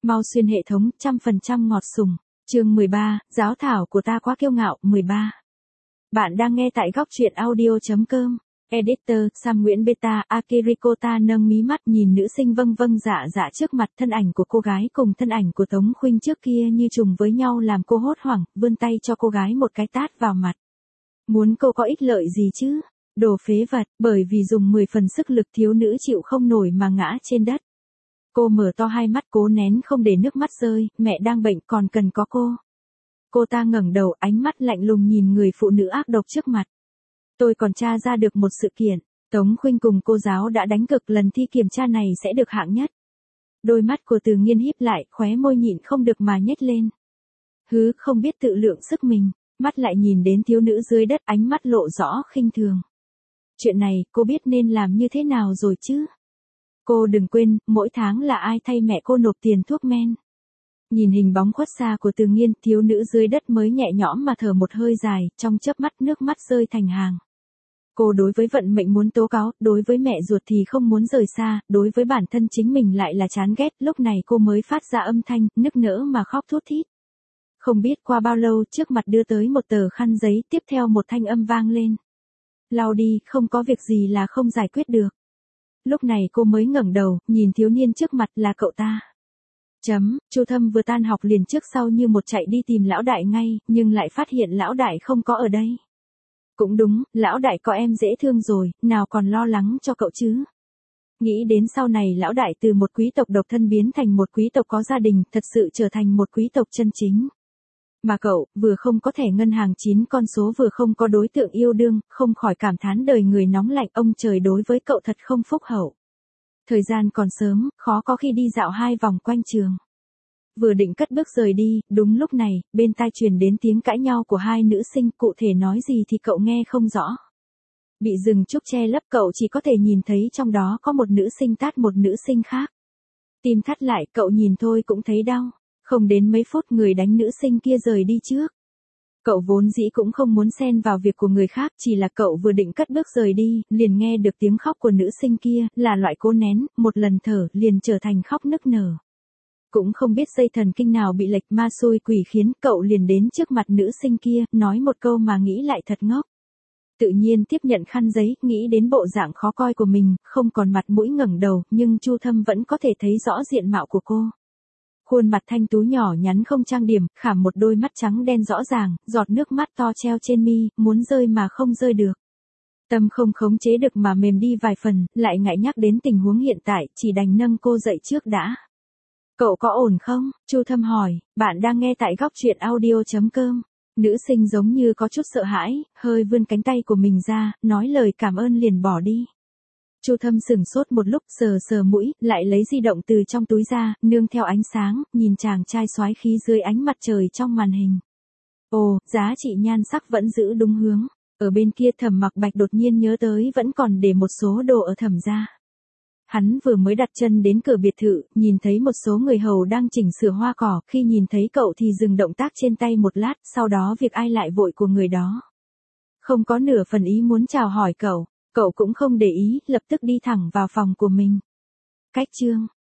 Mau xuyên hệ thống, 100% ngọt sùng. Chương 13, giáo thảo của ta quá kiêu ngạo, 13. Bạn đang nghe tại góc truyện audio.com. Editor, Sam Nguyễn Beta, Akiriko ta nâng mí mắt nhìn nữ sinh vâng dạ dạ trước mặt, thân ảnh của cô gái cùng thân ảnh của Tống Khuynh trước kia như trùng với nhau làm cô hốt hoảng, vươn tay cho cô gái một cái tát vào mặt. Muốn cô có ích lợi gì chứ? Đồ phế vật, bởi vì dùng 10 phần sức lực thiếu nữ chịu không nổi mà ngã trên đất. Cô mở to hai mắt cố nén không để nước mắt rơi, mẹ đang bệnh còn cần có cô. Cô ta ngẩng đầu, ánh mắt lạnh lùng nhìn người phụ nữ ác độc trước mặt. Tôi còn tra ra được một sự kiện, Tống Khuynh cùng cô giáo đã đánh cực, lần thi kiểm tra này sẽ được hạng nhất. Đôi mắt của Từ Nghiên híp lại, khóe môi nhịn không được mà nhếch lên. Hứ, không biết tự lượng sức mình, mắt lại nhìn đến thiếu nữ dưới đất, ánh mắt lộ rõ khinh thường. Chuyện này, cô biết nên làm như thế nào rồi chứ? Cô đừng quên, mỗi tháng là ai thay mẹ cô nộp tiền thuốc men. Nhìn hình bóng khuất xa của Từ Nghiên, thiếu nữ dưới đất mới nhẹ nhõm mà thở một hơi dài, trong chớp mắt nước mắt rơi thành hàng. Cô đối với vận mệnh muốn tố cáo, đối với mẹ ruột thì không muốn rời xa, đối với bản thân chính mình lại là chán ghét, lúc này cô mới phát ra âm thanh, nức nở mà khóc thút thít. Không biết qua bao lâu, trước mặt đưa tới một tờ khăn giấy, tiếp theo một thanh âm vang lên. Lau đi, không có việc gì là không giải quyết được. Lúc này cô mới ngẩng đầu, nhìn thiếu niên trước mặt, là cậu ta. Chu Thâm vừa tan học liền trước sau như một chạy đi tìm lão đại ngay, nhưng lại phát hiện lão đại không có ở đây. Cũng đúng, lão đại có em dễ thương rồi, nào còn lo lắng cho cậu chứ. Nghĩ đến sau này lão đại từ một quý tộc độc thân biến thành một quý tộc có gia đình, thật sự trở thành một quý tộc chân chính. Mà cậu, vừa không có thẻ ngân hàng 9 con số vừa không có đối tượng yêu đương, không khỏi cảm thán đời người nóng lạnh, ông trời đối với cậu thật không phúc hậu. Thời gian còn sớm, khó có khi đi dạo 2 vòng quanh trường. Vừa định cất bước rời đi, đúng lúc này, bên tai truyền đến tiếng cãi nhau của hai nữ sinh, cụ thể nói gì thì cậu nghe không rõ. Bị rừng trúc che lấp, cậu chỉ có thể nhìn thấy trong đó có một nữ sinh tát một nữ sinh khác. Tim thắt lại, cậu nhìn thôi cũng thấy đau. Không đến mấy phút người đánh nữ sinh kia rời đi trước. Cậu vốn dĩ cũng không muốn xen vào việc của người khác, chỉ là cậu vừa định cất bước rời đi, liền nghe được tiếng khóc của nữ sinh kia, là loại cố nén, một lần thở, liền trở thành khóc nức nở. Cũng không biết dây thần kinh nào bị lệch, ma xui quỷ khiến, cậu liền đến trước mặt nữ sinh kia, nói một câu mà nghĩ lại thật ngốc. Tự nhiên tiếp nhận khăn giấy, nghĩ đến bộ dạng khó coi của mình, không còn mặt mũi ngẩng đầu, nhưng Chu Thâm vẫn có thể thấy rõ diện mạo của cô. Khuôn mặt thanh tú nhỏ nhắn không trang điểm, khảm một đôi mắt trắng đen rõ ràng, giọt nước mắt to treo trên mi, muốn rơi mà không rơi được. Tâm không khống chế được mà mềm đi vài phần, lại ngại nhắc đến tình huống hiện tại, chỉ đành nâng cô dậy trước đã. Cậu có ổn không? Chu Thâm hỏi, bạn đang nghe tại góc truyện audio.com. Nữ sinh giống như có chút sợ hãi, hơi vươn cánh tay của mình ra, nói lời cảm ơn liền bỏ đi. Chu Thâm sửng sốt một lúc, sờ mũi, lại lấy di động từ trong túi ra, nương theo ánh sáng, nhìn chàng trai soái khí dưới ánh mặt trời trong màn hình. Ồ, giá trị nhan sắc vẫn giữ đúng hướng. Ở bên kia Thẩm Mặc Bạch đột nhiên nhớ tới vẫn còn để một số đồ ở Thẩm gia. Hắn vừa mới đặt chân đến cửa biệt thự, nhìn thấy một số người hầu đang chỉnh sửa hoa cỏ, khi nhìn thấy cậu thì dừng động tác trên tay một lát, sau đó việc ai lại vội của người đó. Không có nửa phần ý muốn chào hỏi cậu cũng không để ý, lập tức đi thẳng vào phòng của mình. Cách chương